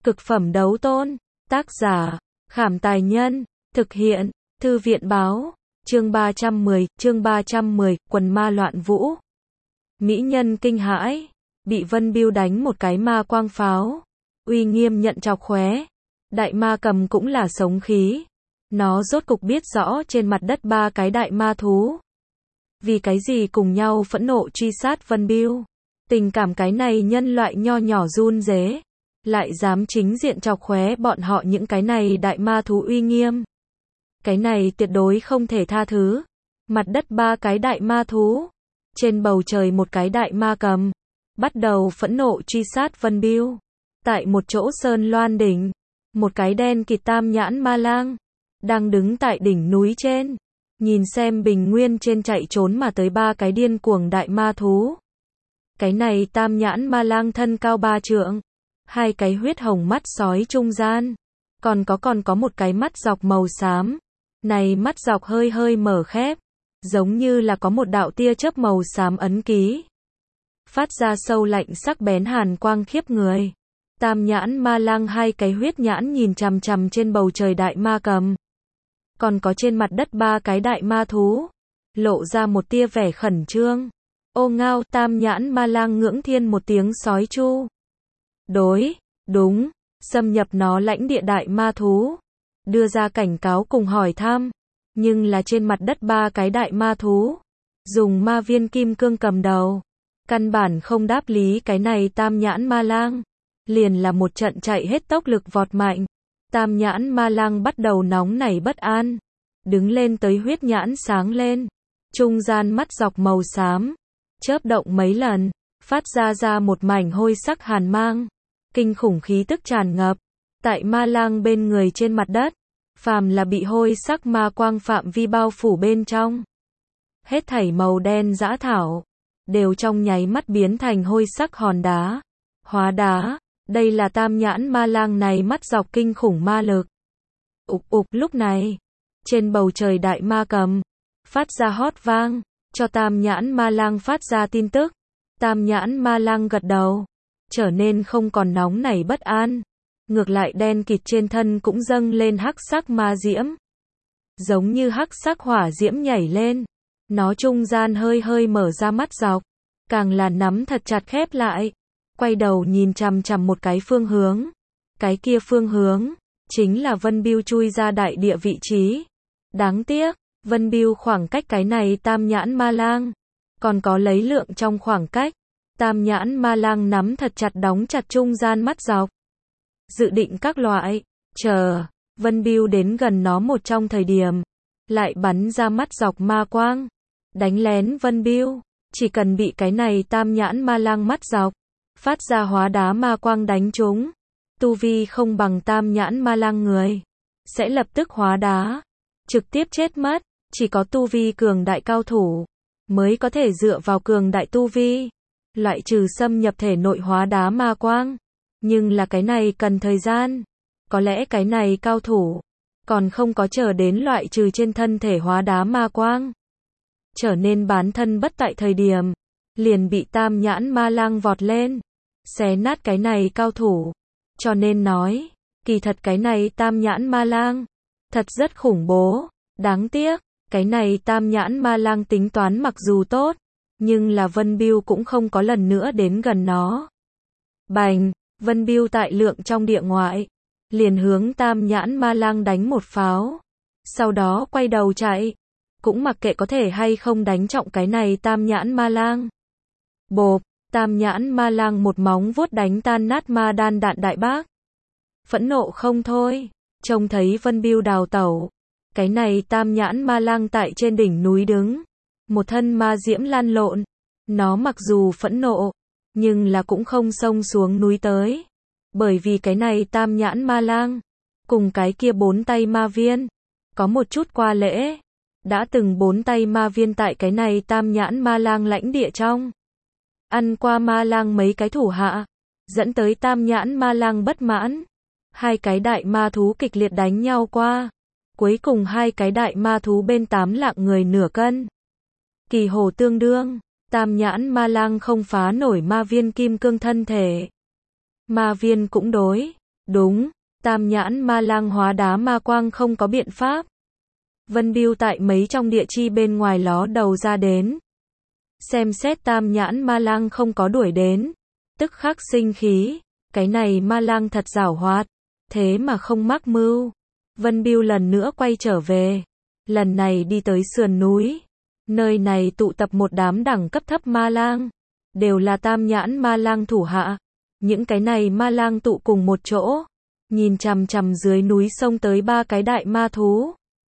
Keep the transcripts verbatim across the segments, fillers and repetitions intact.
Cực phẩm đấu tôn. Tác giả, Khảm Tài Nhân. Thực hiện, Thư viện Báo. Chương ba trăm mười, chương ba trăm mười, quần ma loạn vũ. Mỹ nhân kinh hãi, bị Vân Bưu đánh một cái ma quang pháo. Uy nghiêm nhận chọc khóe. Đại ma cầm cũng là sống khí. Nó rốt cục biết rõ trên mặt đất ba cái đại ma thú. Vì cái gì cùng nhau phẫn nộ truy sát Vân Bưu. Tình cảm cái này nhân loại nho nhỏ run rế. Lại dám chính diện chọc khóe bọn họ những cái này đại ma thú uy nghiêm. Cái này tuyệt đối không thể tha thứ. Mặt đất ba cái đại ma thú. Trên bầu trời một cái đại ma cầm. Bắt đầu phẫn nộ truy sát Vân Bưu. Tại một chỗ sơn loan đỉnh. Một cái đen kịt tam nhãn ma lang. Đang đứng tại đỉnh núi trên. Nhìn xem bình nguyên trên chạy trốn mà tới ba cái điên cuồng đại ma thú. Cái này tam nhãn ma lang thân cao ba trượng. Hai cái huyết hồng mắt sói trung gian. Còn có còn có một cái mắt dọc màu xám. Này mắt dọc hơi hơi mở khép. Giống như là có một đạo tia chớp màu xám ấn ký. Phát ra sâu lạnh sắc bén hàn quang khiếp người. Tam nhãn ma lang hai cái huyết nhãn nhìn chằm chằm trên bầu trời đại ma cầm. Còn có trên mặt đất ba cái đại ma thú. Lộ ra một tia vẻ khẩn trương. Ô ngao, tam nhãn ma lang ngưỡng thiên một tiếng sói chu. Đối, đúng, xâm nhập nó lãnh địa đại ma thú. Đưa ra cảnh cáo cùng hỏi thăm. Nhưng là trên mặt đất ba cái đại ma thú. Dùng ma viên kim cương cầm đầu. Căn bản không đáp lý cái này tam nhãn ma lang. Liền là một trận chạy hết tốc lực vọt mạnh. Tam nhãn ma lang bắt đầu nóng nảy bất an. Đứng lên tới huyết nhãn sáng lên. Trung gian mắt dọc màu xám. Chớp động mấy lần. Phát ra ra một mảnh hôi sắc hàn mang. Kinh khủng khí tức tràn ngập. Tại ma lang bên người trên mặt đất. Phàm là bị hôi sắc ma quang phạm vi bao phủ bên trong. Hết thảy màu đen dã thảo. Đều trong nháy mắt biến thành hôi sắc hòn đá. Hóa đá. Đây là tam nhãn ma lang này mắt dọc kinh khủng ma lực. Ục ục lúc này. Trên bầu trời đại ma cầm. Phát ra hót vang. Cho tam nhãn ma lang phát ra tin tức. Tam nhãn ma lang gật đầu. Trở nên không còn nóng nảy bất an. Ngược lại đen kịt trên thân cũng dâng lên hắc sắc ma diễm. Giống như hắc sắc hỏa diễm nhảy lên. Nó trung gian hơi hơi mở ra mắt dọc. Càng là nắm thật chặt khép lại. Quay đầu nhìn chằm chằm một cái phương hướng. Cái kia phương hướng. Chính là Vân Bưu chui ra đại địa vị trí. Đáng tiếc. Vân Bưu khoảng cách cái này tam nhãn ma lang. Còn có lấy lượng trong khoảng cách. Tam nhãn ma lang nắm thật chặt đóng chặt trung gian mắt dọc. Dự định các loại. Chờ. Vân Bưu đến gần nó một trong thời điểm. Lại bắn ra mắt dọc ma quang. Đánh lén Vân Bưu. Chỉ cần bị cái này tam nhãn ma lang mắt dọc. Phát ra hóa đá ma quang đánh trúng. Tu vi không bằng tam nhãn ma lang người. Sẽ lập tức hóa đá. Trực tiếp chết mất. Chỉ có tu vi cường đại cao thủ. Mới có thể dựa vào cường đại tu vi. Loại trừ xâm nhập thể nội hóa đá ma quang. Nhưng là cái này cần thời gian. Có lẽ cái này cao thủ. Còn không có chờ đến loại trừ trên thân thể hóa đá ma quang. Trở nên bán thân bất tại thời điểm. Liền bị tam nhãn ma lang vọt lên. Xé nát cái này cao thủ. Cho nên nói. Kỳ thật cái này tam nhãn ma lang. Thật rất khủng bố. Đáng tiếc. Cái này tam nhãn ma lang tính toán mặc dù tốt. Nhưng là Vân Bưu cũng không có lần nữa đến gần nó. Bành. Vân Bưu tại lượng trong địa ngoại. Liền hướng tam nhãn ma lang đánh một pháo. Sau đó quay đầu chạy. Cũng mặc kệ có thể hay không đánh trọng cái này tam nhãn ma lang. Bộp. Tam nhãn ma lang một móng vuốt đánh tan nát ma đan đạn đại bác. Phẫn nộ không thôi. Trông thấy Vân Bưu đào tẩu. Cái này tam nhãn ma lang tại trên đỉnh núi đứng. Một thân ma diễm lan lộn. Nó mặc dù phẫn nộ. Nhưng là cũng không xông xuống núi tới. Bởi vì cái này tam nhãn ma lang. Cùng cái kia bốn tay ma viên. Có một chút qua lễ. Đã từng bốn tay ma viên tại cái này tam nhãn ma lang lãnh địa trong. Ăn qua ma lang mấy cái thủ hạ. Dẫn tới tam nhãn ma lang bất mãn. Hai cái đại ma thú kịch liệt đánh nhau qua. Cuối cùng hai cái đại ma thú bên tám lạng người nửa cân. Kỳ hồ tương đương. Tam nhãn ma lang không phá nổi ma viên kim cương thân thể. Ma viên cũng đối. Đúng, tam nhãn ma lang hóa đá ma quang không có biện pháp. Vân Bưu tại mấy trong địa chi bên ngoài ló đầu ra đến. Xem xét tam nhãn ma lang không có đuổi đến. Tức khắc sinh khí, cái này ma lang thật giảo hoạt, thế mà không mắc mưu. Vân Bưu lần nữa quay trở về. Lần này đi tới sườn núi. Nơi này tụ tập một đám đẳng cấp thấp ma lang. Đều là tam nhãn ma lang thủ hạ. Những cái này ma lang tụ cùng một chỗ. Nhìn chằm chằm dưới núi sông tới ba cái đại ma thú.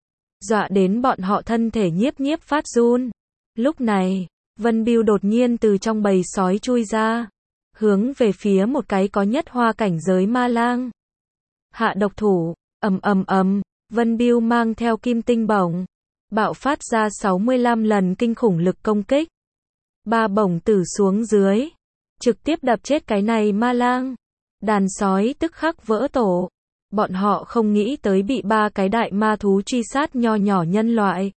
Dọa đến bọn họ thân thể nhiếp nhiếp phát run. Lúc này, Vân Bưu đột nhiên từ trong bầy sói chui ra. Hướng về phía một cái có nhất hoa cảnh giới ma lang. Hạ độc thủ, ầm ầm ầm, Vân Bưu mang theo kim tinh bổng. Bạo phát ra sáu mươi lăm lần kinh khủng lực công kích. Ba bổng tử xuống dưới. Trực tiếp đập chết cái này ma lang. Đàn sói tức khắc vỡ tổ. Bọn họ không nghĩ tới bị ba cái đại ma thú truy sát nho nhỏ nhân loại.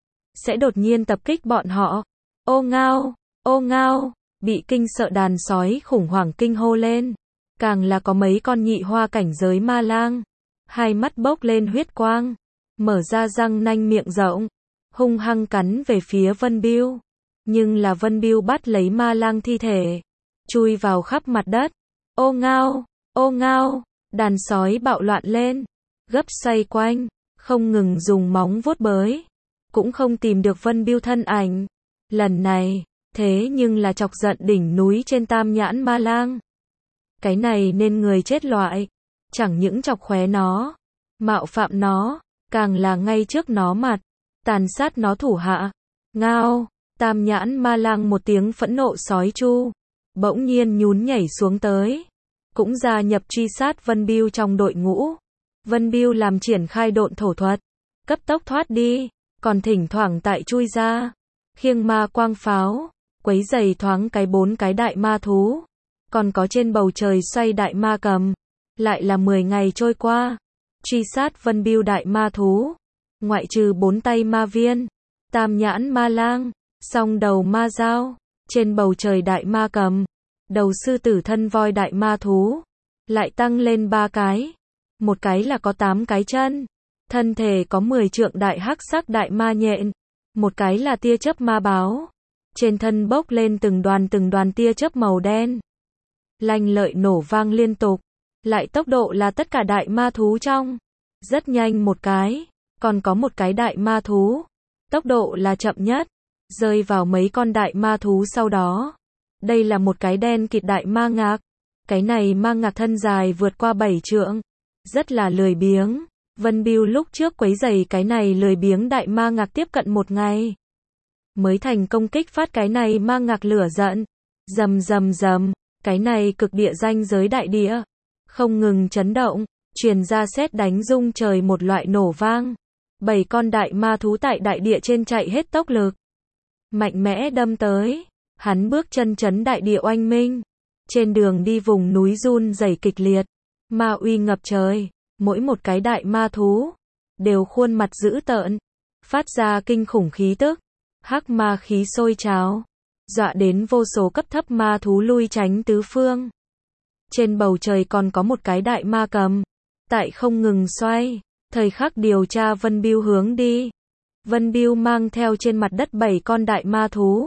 Sẽ đột nhiên tập kích bọn họ. Ô ngao, ô ngao, bị kinh sợ đàn sói khủng hoảng kinh hô lên. Càng là có mấy con nhị hoa cảnh giới ma lang. Hai mắt bốc lên huyết quang. Mở ra răng nanh miệng rộng. Hung hăng cắn về phía Vân Bưu. Nhưng là Vân Bưu bắt lấy ma lang thi thể. Chui vào khắp mặt đất. Ô ngao, ô ngao, đàn sói bạo loạn lên. Gấp xoay quanh. Không ngừng dùng móng vuốt bới. Cũng không tìm được Vân Bưu thân ảnh. Lần này, thế nhưng là chọc giận đỉnh núi trên tam nhãn ma lang. Cái này nên người chết loại. Chẳng những chọc khóe nó. Mạo phạm nó. Càng là ngay trước nó mặt. Tàn sát nó thủ hạ. Ngao. Tam nhãn ma lang một tiếng phẫn nộ sói chu. Bỗng nhiên nhún nhảy xuống tới. Cũng gia nhập truy sát Vân Bưu trong đội ngũ. Vân Bưu làm triển khai độn thổ thuật. Cấp tốc thoát đi. Còn thỉnh thoảng tại chui ra. Khiêng ma quang pháo. Quấy giày thoáng cái bốn cái đại ma thú. Còn có trên bầu trời xoay đại ma cầm. Lại là mười ngày trôi qua. Truy sát Vân Bưu đại ma thú. Ngoại trừ bốn tay ma viên. Tam nhãn ma lang. Song đầu ma dao. Trên bầu trời đại ma cầm. Đầu sư tử thân voi đại ma thú. Lại tăng lên ba cái. Một cái là có tám cái chân. Thân thể có mười trượng đại hắc sắc đại ma nhện. Một cái là tia chớp ma báo. Trên thân bốc lên từng đoàn từng đoàn tia chớp màu đen. Lanh lợi nổ vang liên tục. Lại tốc độ là tất cả đại ma thú trong. Rất nhanh một cái. Còn có một cái đại ma thú. Tốc độ là chậm nhất. Rơi vào mấy con đại ma thú sau đó. Đây là một cái đen kịt đại ma ngạc. Cái này ma ngạc thân dài vượt qua bảy trượng. Rất là lười biếng. Vân Bưu lúc trước quấy giày cái này lười biếng đại ma ngạc tiếp cận một ngày. Mới thành công kích phát cái này ma ngạc lửa giận. Rầm rầm rầm. Cái này cực địa danh giới đại địa. Không ngừng chấn động. Truyền ra sét đánh rung trời một loại nổ vang. Bảy con đại ma thú tại đại địa trên chạy hết tốc lực. Mạnh mẽ đâm tới. Hắn bước chân chấn đại địa oanh minh. Trên đường đi vùng núi run rẩy kịch liệt. Ma uy ngập trời. Mỗi một cái đại ma thú. Đều khuôn mặt dữ tợn. Phát ra kinh khủng khí tức. Hắc ma khí sôi trào. Dọa đến vô số cấp thấp ma thú lui tránh tứ phương. Trên bầu trời còn có một cái đại ma cầm. Tại không ngừng xoay. Thời khắc điều tra Vân Bưu hướng đi. Vân Bưu mang theo trên mặt đất bảy con đại ma thú.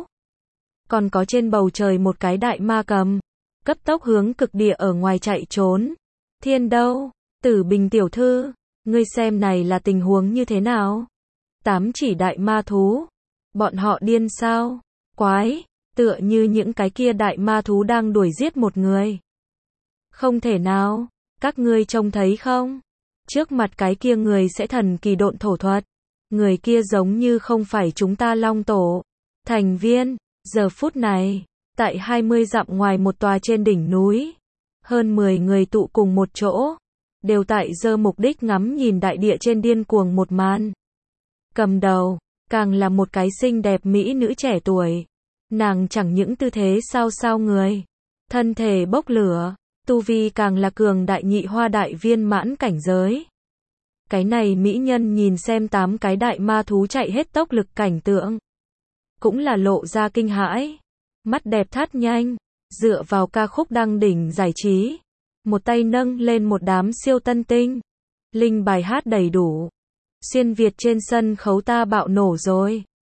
Còn có trên bầu trời một cái đại ma cầm. Cấp tốc hướng cực địa ở ngoài chạy trốn. Thiên đâu? Tử Bình tiểu thư. Ngươi xem này là tình huống như thế nào? Tám chỉ đại ma thú. Bọn họ điên sao? Quái. Tựa như những cái kia đại ma thú đang đuổi giết một người. Không thể nào. Các ngươi trông thấy không? Trước mặt cái kia người sẽ thần kỳ độn thổ thuật. Người kia giống như không phải chúng ta Long Tổ. Thành viên. Giờ phút này. Tại hai mươi dặm ngoài một tòa trên đỉnh núi. Hơn mười người tụ cùng một chỗ. Đều tại giơ mục đích ngắm nhìn đại địa trên điên cuồng một màn. Cầm đầu. Càng là một cái xinh đẹp mỹ nữ trẻ tuổi. Nàng chẳng những tư thế sao sao người. Thân thể bốc lửa. Tu vi càng là cường đại nhị hoa đại viên mãn cảnh giới. Cái này mỹ nhân nhìn xem tám cái đại ma thú chạy hết tốc lực cảnh tượng. Cũng là lộ ra kinh hãi. Mắt đẹp thắt nhanh. Dựa vào ca khúc đăng đỉnh giải trí. một tay nâng lên một đám siêu tân tinh. Linh bài hát đầy đủ. Xuyên Việt trên sân khấu ta bạo nổ rồi.